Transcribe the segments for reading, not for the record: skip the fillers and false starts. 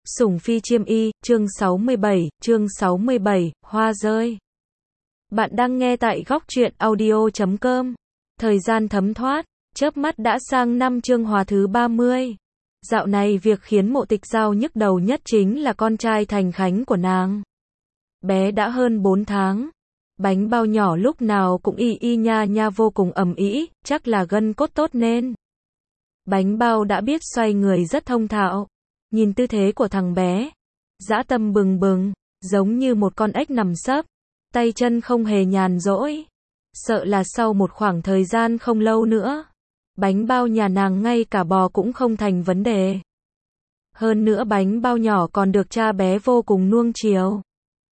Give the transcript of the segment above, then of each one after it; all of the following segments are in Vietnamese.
Sủng phi chiêm y, chương 67, hoa rơi. Bạn đang nghe tại góc truyện audio.com. Thời gian thấm thoát, chớp mắt đã sang năm chương hòa thứ 30. Dạo này việc khiến Mộ Tịch Giao nhức đầu nhất chính là con trai Thành Khánh của nàng. Bé đã hơn 4 tháng. Bánh bao nhỏ lúc nào cũng y y nha nha vô cùng ầm ĩ, chắc là gân cốt tốt nên. Bánh bao đã biết xoay người rất thông thạo. Nhìn tư thế của thằng bé, dã tâm bừng bừng, giống như một con ếch nằm sấp, tay chân không hề nhàn rỗi. Sợ là sau một khoảng thời gian không lâu nữa, bánh bao nhà nàng ngay cả bò cũng không thành vấn đề. Hơn nữa bánh bao nhỏ còn được cha bé vô cùng nuông chiều.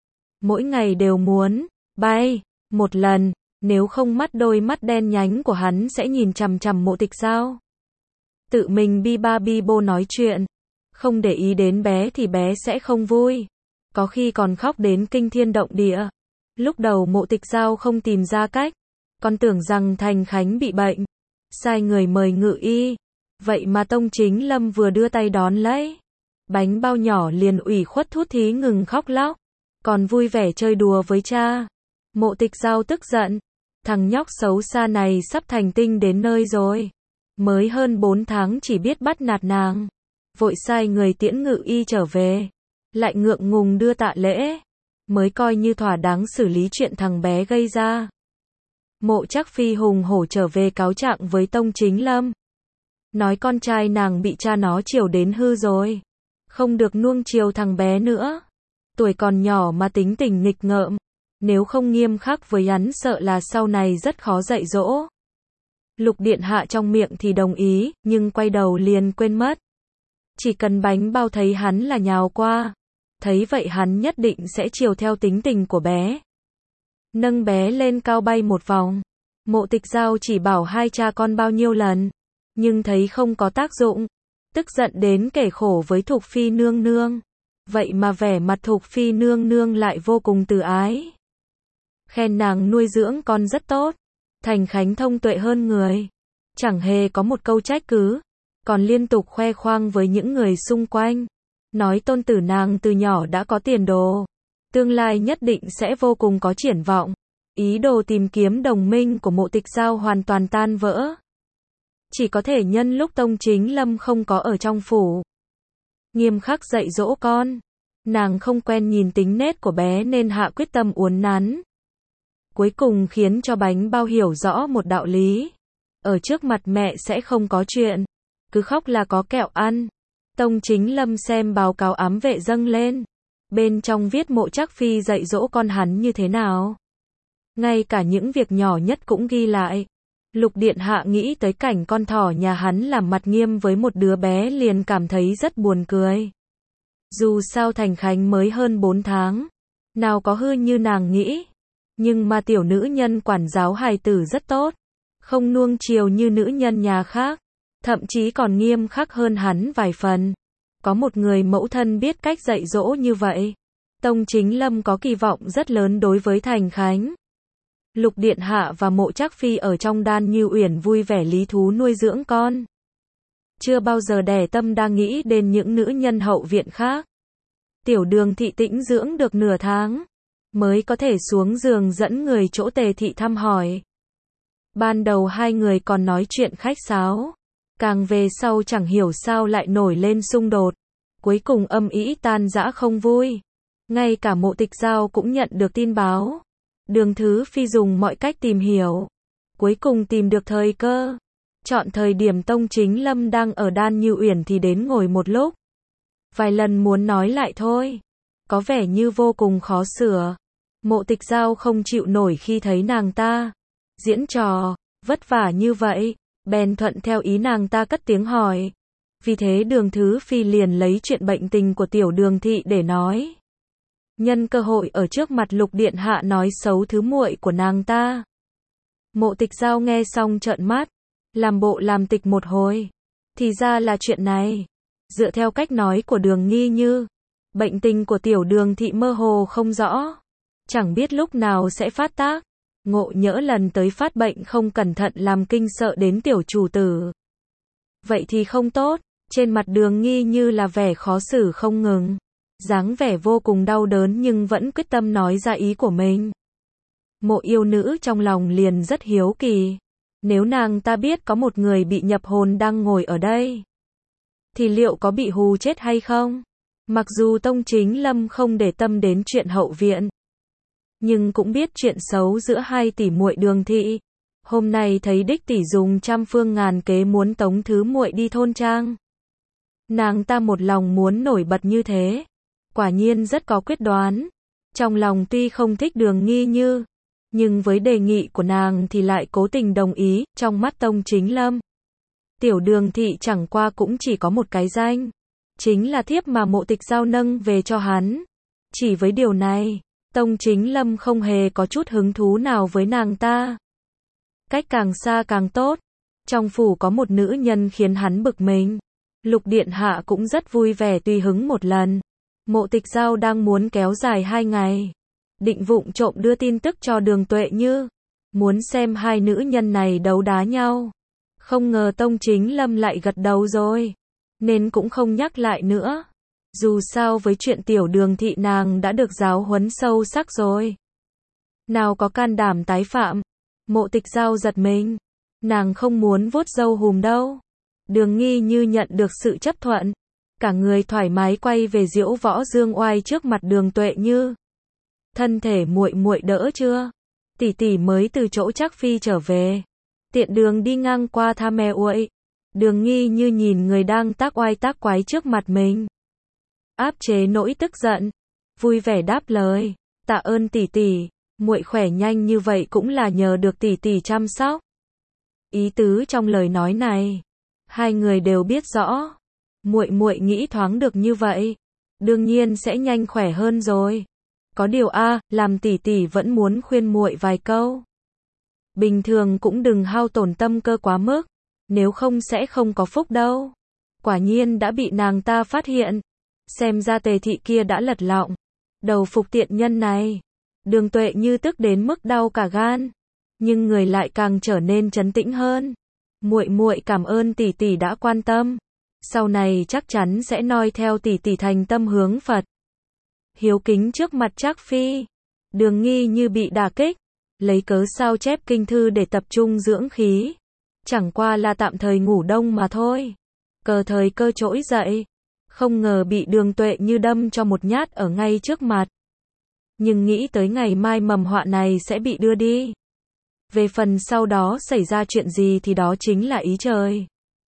Mỗi ngày đều muốn bay một lần, nếu không đôi mắt đen nhánh của hắn sẽ nhìn chằm chằm Mộ Tịch Giao. Tự mình bi ba bi bô nói chuyện, không để ý đến bé thì bé sẽ không vui. Có khi còn khóc đến kinh thiên động địa. Lúc đầu Mộ Tịch Giao không tìm ra cách, còn tưởng rằng Thành Khánh bị bệnh, sai người mời ngự y. Vậy mà Tông Chính Lâm vừa đưa tay đón lấy, bánh bao nhỏ liền ủy khuất thút thí ngừng khóc lóc, còn vui vẻ chơi đùa với cha. Mộ Tịch Giao tức giận, thằng nhóc xấu xa này sắp thành tinh đến nơi rồi. Mới hơn 4 tháng chỉ biết bắt nạt nàng. Vội sai người tiễn ngự y trở về, lại ngượng ngùng đưa tạ lễ, mới coi như thỏa đáng xử lý chuyện thằng bé gây ra. Mộ Trác Phi hùng hổ trở về cáo trạng với Tông Chính Lâm, nói con trai nàng bị cha nó chiều đến hư rồi, không được nuông chiều thằng bé nữa. Tuổi còn nhỏ mà tính tình nghịch ngợm, nếu không nghiêm khắc với hắn sợ là sau này rất khó dạy dỗ. Lục điện hạ trong miệng thì đồng ý, nhưng quay đầu liền quên mất. Chỉ cần bánh bao thấy hắn là nhào qua, thấy vậy hắn nhất định sẽ chiều theo tính tình của bé. Nâng bé lên cao bay một vòng. Mộ Tịch Giao chỉ bảo hai cha con bao nhiêu lần, nhưng thấy không có tác dụng, tức giận đến kể khổ với Thục Phi nương nương. Vậy mà vẻ mặt Thục Phi nương nương lại vô cùng từ ái, khen nàng nuôi dưỡng con rất tốt. Thành Khánh thông tuệ hơn người, chẳng hề có một câu trách cứ, còn liên tục khoe khoang với những người xung quanh, nói tôn tử nàng từ nhỏ đã có tiền đồ, tương lai nhất định sẽ vô cùng có triển vọng. Ý đồ tìm kiếm đồng minh của Mộ Tịch Giao hoàn toàn tan vỡ. Chỉ có thể nhân lúc Tông Chính Lâm không có ở trong phủ, nghiêm khắc dạy dỗ con. Nàng không quen nhìn tính nết của bé nên hạ quyết tâm uốn nắn. Cuối cùng khiến cho bánh bao hiểu rõ một đạo lý, ở trước mặt mẹ sẽ không có chuyện, cứ khóc là có kẹo ăn. Tông Chính Lâm xem báo cáo ám vệ dâng lên, bên trong viết Mộ Trác Phi dạy dỗ con hắn như thế nào, ngay cả những việc nhỏ nhất cũng ghi lại. Lục điện hạ nghĩ tới cảnh con thỏ nhà hắn làm mặt nghiêm với một đứa bé liền cảm thấy rất buồn cười. Dù sao Thành Khánh mới hơn 4 tháng, nào có hư như nàng nghĩ, nhưng mà tiểu nữ nhân quản giáo hài tử rất tốt, không nuông chiều như nữ nhân nhà khác, thậm chí còn nghiêm khắc hơn hắn vài phần. Có một người mẫu thân biết cách dạy dỗ như vậy, Tông Chính Lâm có kỳ vọng rất lớn đối với Thành Khánh. Lục điện hạ và Mộ Trác Phi ở trong Đan Như Uyển vui vẻ lý thú nuôi dưỡng con, chưa bao giờ đẻ tâm đang nghĩ đến những nữ nhân hậu viện khác. Tiểu Đường thị tĩnh dưỡng được nửa tháng, mới có thể xuống giường dẫn người chỗ Tề thị thăm hỏi. Ban đầu hai người còn nói chuyện khách sáo, càng về sau chẳng hiểu sao lại nổi lên xung đột, cuối cùng âm ĩ tan rã không vui. Ngay cả Mộ Tịch Giao cũng nhận được tin báo. Đường Thứ Phi dùng mọi cách tìm hiểu, cuối cùng tìm được thời cơ, chọn thời điểm Tông Chính Lâm đang ở Đan Như Uyển thì đến ngồi một lúc. Vài lần muốn nói lại thôi, có vẻ như vô cùng khó sửa. Mộ Tịch Giao không chịu nổi khi thấy nàng ta diễn trò vất vả như vậy, bèn thuận theo ý nàng ta cất tiếng hỏi. Vì thế Đường Thứ Phi liền lấy chuyện bệnh tình của tiểu Đường thị để nói, nhân cơ hội ở trước mặt Lục điện hạ nói xấu thứ muội của nàng ta. Mộ Tịch Giao nghe xong trợn mắt, làm bộ làm tịch một hồi. Thì ra là chuyện này. Dựa theo cách nói của Đường Nghi Như, bệnh tình của tiểu Đường thị mơ hồ không rõ, chẳng biết lúc nào sẽ phát tác. Ngộ nhỡ lần tới phát bệnh không cẩn thận làm kinh sợ đến tiểu chủ tử, vậy thì không tốt. Trên mặt Đường Nghi Như là vẻ khó xử không ngừng. Dáng vẻ vô cùng đau đớn nhưng vẫn quyết tâm nói ra ý của mình. Mộ yêu nữ trong lòng liền rất hiếu kỳ. Nếu nàng ta biết có một người bị nhập hồn đang ngồi ở đây, thì liệu có bị hù chết hay không? Mặc dù Tông Chính Lâm không để tâm đến chuyện hậu viện, nhưng cũng biết chuyện xấu giữa hai tỷ muội Đường thị. Hôm nay thấy đích tỷ dùng trăm phương ngàn kế muốn tống thứ muội đi thôn trang. Nàng ta một lòng muốn nổi bật như thế, quả nhiên rất có quyết đoán. Trong lòng tuy không thích Đường Nghi Như, nhưng với đề nghị của nàng thì lại cố tình đồng ý. Trong mắt Tông Chính Lâm, tiểu Đường thị chẳng qua cũng chỉ có một cái danh, chính là thiếp mà Mộ Tịch Giao nâng về cho hắn. Chỉ với điều này, Tông Chính Lâm không hề có chút hứng thú nào với nàng ta. Cách càng xa càng tốt. Trong phủ có một nữ nhân khiến hắn bực mình. Lục điện hạ cũng rất vui vẻ tùy hứng một lần. Mộ Tịch Giao đang muốn kéo dài 2 ngày, định vụng trộm đưa tin tức cho Đường Tuệ Như, muốn xem hai nữ nhân này đấu đá nhau. Không ngờ Tông Chính Lâm lại gật đầu rồi, nên cũng không nhắc lại nữa. Dù sao với chuyện tiểu Đường thị nàng đã được giáo huấn sâu sắc rồi, nào có can đảm tái phạm. Mộ Tịch Giao giật mình, nàng không muốn vuốt râu hùm đâu. Đường Nghi Như nhận được sự chấp thuận, cả người thoải mái quay về diễu võ dương oai trước mặt Đường Tuệ Như. Thân thể muội muội đỡ chưa? Tỷ tỷ mới từ chỗ Trác phi trở về, tiện đường đi ngang qua thăm mẹ uội. Đường Nghi Như nhìn người đang tác oai tác quái trước mặt mình, áp chế nỗi tức giận, vui vẻ đáp lời, tạ ơn tỷ tỷ, muội khỏe nhanh như vậy cũng là nhờ được tỷ tỷ chăm sóc. Ý tứ trong lời nói này, hai người đều biết rõ. Muội muội nghĩ thoáng được như vậy, đương nhiên sẽ nhanh khỏe hơn rồi. Có điều làm tỷ tỷ vẫn muốn khuyên muội vài câu. Bình thường cũng đừng hao tổn tâm cơ quá mức, nếu không sẽ không có phúc đâu. Quả nhiên đã bị nàng ta phát hiện. Xem ra Tề thị kia đã lật lọng đầu phục tiện nhân này. Đường Tuệ Như tức đến mức đau cả gan, nhưng người lại càng trở nên trấn tĩnh hơn. Muội muội cảm ơn tỷ tỷ đã quan tâm, sau này chắc chắn sẽ noi theo tỷ tỷ thành tâm hướng Phật. Hiếu kính trước mặt Trác phi. Đường Nghi Như bị đả kích, lấy cớ sao chép kinh thư để tập trung dưỡng khí. Chẳng qua là tạm thời ngủ đông mà thôi. Cờ thời cơ trỗi dậy, không ngờ bị Đường Tuệ Như đâm cho một nhát ở ngay trước mặt. Nhưng nghĩ tới ngày mai mầm họa này sẽ bị đưa đi. Về phần sau đó xảy ra chuyện gì thì đó chính là ý trời.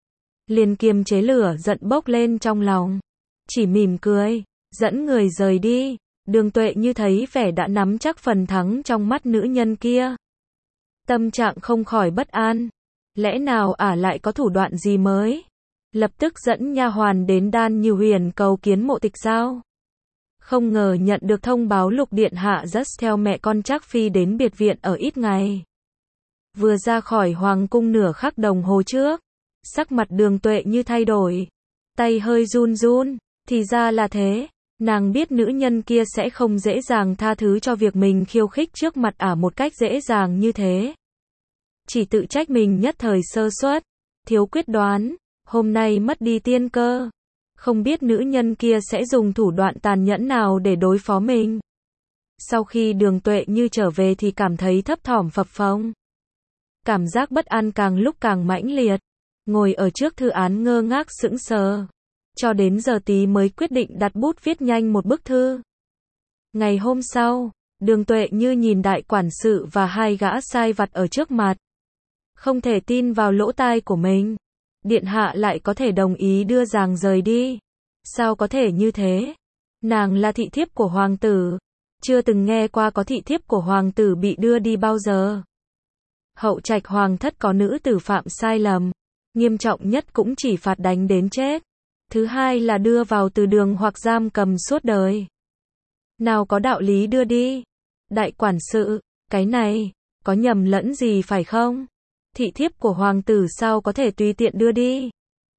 Liền kiềm chế lửa giận bốc lên trong lòng, chỉ mỉm cười, dẫn người rời đi. Đường Tuệ Như thấy vẻ đã nắm chắc phần thắng trong mắt nữ nhân kia, tâm trạng không khỏi bất an. Lẽ nào lại có thủ đoạn gì mới? Lập tức dẫn nha hoàn đến Đan Như Huyền cầu kiến Mộ Tịch Giao. Không ngờ nhận được thông báo Lục điện hạ dắt theo mẹ con Trác phi đến biệt viện ở ít ngày. Vừa ra khỏi hoàng cung nửa khắc đồng hồ trước, sắc mặt Đường Tuệ Như thay đổi, tay hơi run run. Thì ra là thế, nàng biết nữ nhân kia sẽ không dễ dàng tha thứ cho việc mình khiêu khích trước mặt một cách dễ dàng như thế. Chỉ tự trách mình nhất thời sơ suất, thiếu quyết đoán, hôm nay mất đi tiên cơ. Không biết nữ nhân kia sẽ dùng thủ đoạn tàn nhẫn nào để đối phó mình. Sau khi Đường Tuệ Như trở về thì cảm thấy thấp thỏm phập phồng. Cảm giác bất an càng lúc càng mãnh liệt. Ngồi ở trước thư án ngơ ngác sững sờ. Cho đến giờ tí mới quyết định đặt bút viết nhanh một bức thư. Ngày hôm sau, Đường Tuệ Như nhìn đại quản sự và hai gã sai vặt ở trước mặt. Không thể tin vào lỗ tai của mình. Điện hạ lại có thể đồng ý đưa Giàng rời đi. Sao có thể như thế? Nàng là thị thiếp của hoàng tử. Chưa từng nghe qua có thị thiếp của hoàng tử bị đưa đi bao giờ. Hậu trạch hoàng thất có nữ tử phạm sai lầm, nghiêm trọng nhất cũng chỉ phạt đánh đến chết. Thứ hai là đưa vào từ đường hoặc giam cầm suốt đời. Nào có đạo lý đưa đi. Đại quản sự, cái này, có nhầm lẫn gì phải không? Thị thiếp của hoàng tử sao có thể tùy tiện đưa đi?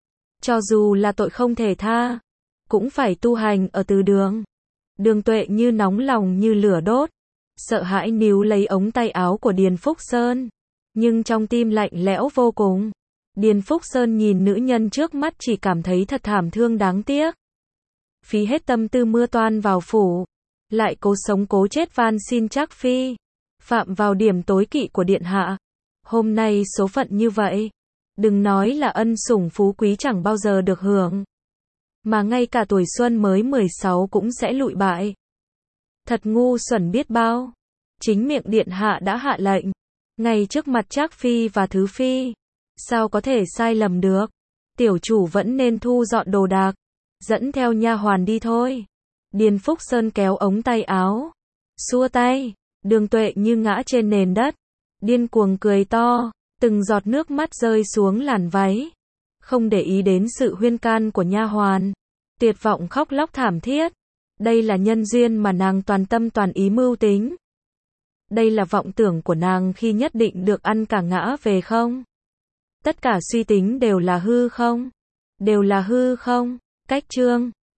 Cho dù là tội không thể tha, cũng phải tu hành ở từ đường. Đường Tuệ Như nóng lòng như lửa đốt, sợ hãi níu lấy ống tay áo của Điền Phúc Sơn, nhưng trong tim lạnh lẽo vô cùng. Điền Phúc Sơn nhìn nữ nhân trước mắt chỉ cảm thấy thật thảm thương đáng tiếc. Phí hết tâm tư mưa toan vào phủ, lại cố sống cố chết van xin Trác Phi, phạm vào điểm tối kỵ của điện hạ. Hôm nay số phận như vậy, đừng nói là ân sủng phú quý chẳng bao giờ được hưởng, mà ngay cả tuổi xuân mới 16 cũng sẽ lụi bại. Thật ngu xuẩn biết bao. Chính miệng điện hạ đã hạ lệnh, ngay trước mặt Trác Phi và Thứ Phi, sao có thể sai lầm được. Tiểu chủ vẫn nên thu dọn đồ đạc, dẫn theo nha hoàn đi thôi. Điền Phúc Sơn kéo ống tay áo, xua tay, Đường Tuệ như ngã trên nền đất, điên cuồng cười to, từng giọt nước mắt rơi xuống làn váy, không để ý đến sự khuyên can của nha hoàn, tuyệt vọng khóc lóc thảm thiết. Đây là nhân duyên mà nàng toàn tâm toàn ý mưu tính. Đây là vọng tưởng của nàng khi nhất định được ăn cả ngã về không? Tất cả suy tính đều là hư không? Đều là hư không? Cách chương